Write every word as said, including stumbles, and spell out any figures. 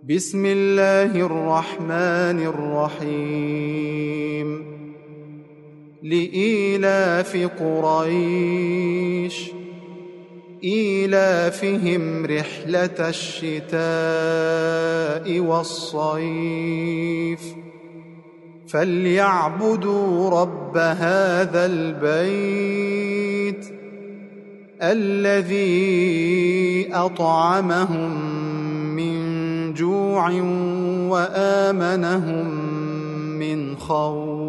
بسم الله الرحمن الرحيم لإيلاف قريش إيلافهم رحلة الشتاء والصيف فليعبدوا رب هذا البيت الذي أطعمهم من جوع وآمنهم من خوف.